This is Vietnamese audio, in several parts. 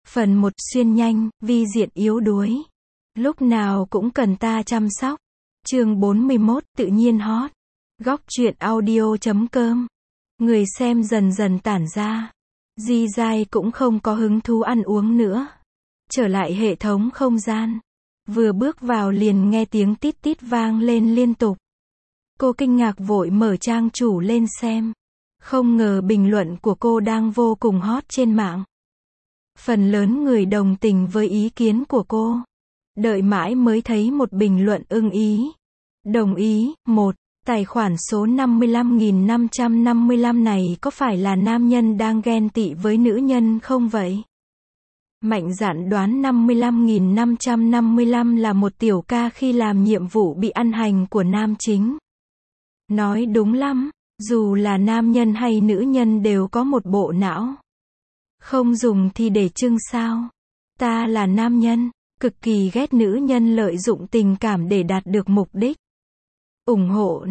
Phần 1 xuyên nhanh, vi diện yếu đuối. Lúc nào cũng cần ta chăm sóc. Chương 41, tự nhiên hot. Góc truyện audio.com. Người xem dần dần tản ra. Di Giai cũng không có hứng thú ăn uống nữa. Trở lại hệ thống không gian. Vừa bước vào liền nghe tiếng tít tít vang lên liên tục. Cô kinh ngạc vội mở trang chủ lên xem. Không ngờ bình luận của cô đang vô cùng hot trên mạng. Phần lớn người đồng tình với ý kiến của cô. Đợi mãi mới thấy một bình luận ưng ý. Đồng ý, 1. Tài khoản số 55.555 này có phải là nam nhân đang ghen tị với nữ nhân không vậy? Mạnh dạn đoán 55.555 là một tiểu ca khi làm nhiệm vụ bị ăn hành của nam chính. Nói đúng lắm, dù là nam nhân hay nữ nhân đều có một bộ não. Không dùng thì để trưng sao? Ta là nam nhân, cực kỳ ghét nữ nhân lợi dụng tình cảm để đạt được mục đích. Ủng hộ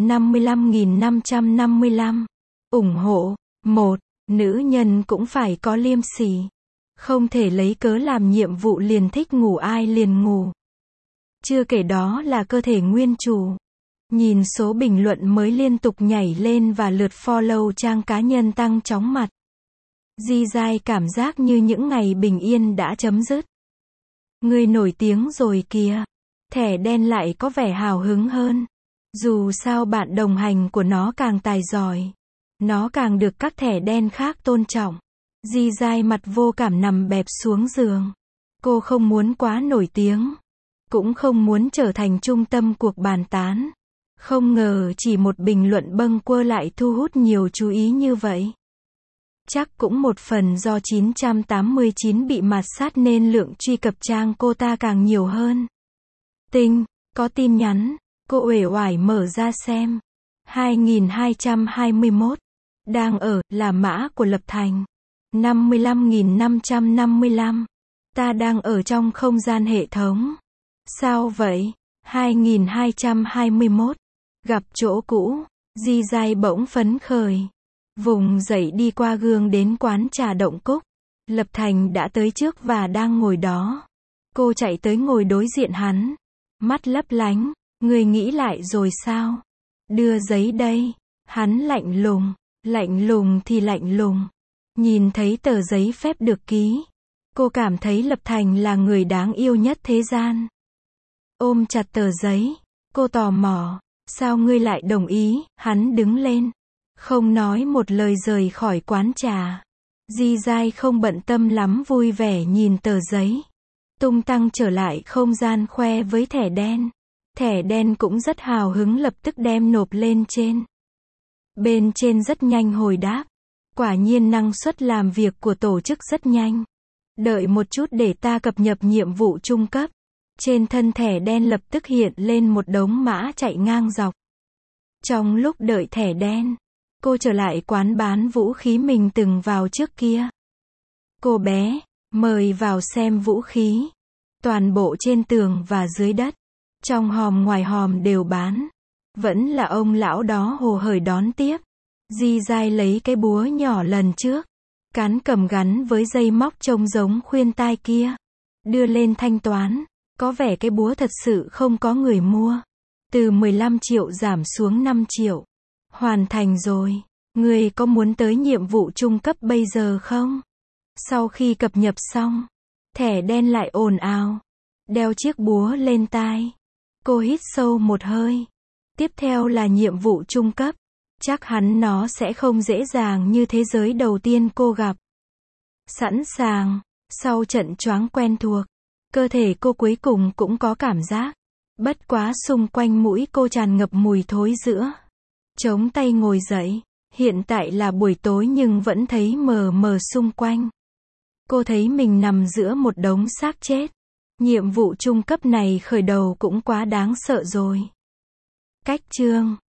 55.555. Ủng hộ. 1. Nữ nhân cũng phải có liêm sỉ. Không thể lấy cớ làm nhiệm vụ liền thích ngủ ai liền ngủ. Chưa kể đó là cơ thể nguyên chủ. Nhìn số bình luận mới liên tục nhảy lên và lượt follow trang cá nhân tăng chóng mặt. Di Giai cảm giác như những ngày bình yên đã chấm dứt. Người nổi tiếng rồi kìa. Thẻ đen lại có vẻ hào hứng hơn. Dù sao bạn đồng hành của nó càng tài giỏi, nó càng được các thẻ đen khác tôn trọng. Di Giai mặt vô cảm nằm bẹp xuống giường. Cô không muốn quá nổi tiếng. Cũng không muốn trở thành trung tâm cuộc bàn tán. Không ngờ chỉ một bình luận bâng quơ lại thu hút nhiều chú ý như vậy. Chắc cũng một phần do 989 bị mạt sát nên lượng truy cập trang cô ta càng nhiều hơn. Tinh, có tin nhắn. Cô uể oải mở ra xem. 2221. Đang ở, là mã của Lập Thành. 55.555. Ta đang ở trong không gian hệ thống. Sao vậy? 2221. Gặp chỗ cũ. Di Giai bỗng phấn khởi. Vùng dậy đi qua gương đến quán trà Động Cúc. Lập Thành đã tới trước và đang ngồi đó. Cô chạy tới ngồi đối diện hắn. Mắt lấp lánh. Người nghĩ lại rồi sao? Đưa giấy đây. Hắn lạnh lùng thì lạnh lùng. Nhìn thấy tờ giấy phép được ký. Cô cảm thấy Lập Thành là người đáng yêu nhất thế gian. Ôm chặt tờ giấy. Cô tò mò. Sao ngươi lại đồng ý? Hắn đứng lên. Không nói một lời rời khỏi quán trà. Di Giai không bận tâm lắm vui vẻ nhìn tờ giấy. Tung tăng trở lại không gian khoe với thẻ đen. Thẻ đen cũng rất hào hứng lập tức đem nộp lên trên. Bên trên rất nhanh hồi đáp. Quả nhiên năng suất làm việc của tổ chức rất nhanh. Đợi một chút để ta cập nhật nhiệm vụ trung cấp. Trên thân thẻ đen lập tức hiện lên một đống mã chạy ngang dọc. Trong lúc đợi thẻ đen, cô trở lại quán bán vũ khí mình từng vào trước kia. Cô bé, mời vào xem vũ khí. Toàn bộ trên tường và dưới đất. Trong hòm ngoài hòm đều bán. Vẫn là ông lão đó hồ hởi đón tiếp. Di Giai lấy cái búa nhỏ lần trước. Cán cầm gắn với dây móc trông giống khuyên tai kia. Đưa lên thanh toán. Có vẻ cái búa thật sự không có người mua. Từ 15 triệu giảm xuống 5 triệu. Hoàn thành rồi. Người có muốn tới nhiệm vụ trung cấp bây giờ không? Sau khi cập nhật xong, thẻ đen lại ồn ào. Đeo chiếc búa lên tai. Cô hít sâu một hơi. Tiếp theo là nhiệm vụ trung cấp. Chắc hẳn nó sẽ không dễ dàng như thế giới đầu tiên cô gặp. Sẵn sàng. Sau trận choáng quen thuộc, cơ thể cô cuối cùng cũng có cảm giác. Bất quá xung quanh mũi cô tràn ngập mùi thối rữa. Chống tay ngồi dậy. Hiện tại là buổi tối nhưng vẫn thấy mờ mờ xung quanh. Cô thấy mình nằm giữa một đống xác chết. Nhiệm vụ trung cấp này khởi đầu cũng quá đáng sợ rồi. Cách chương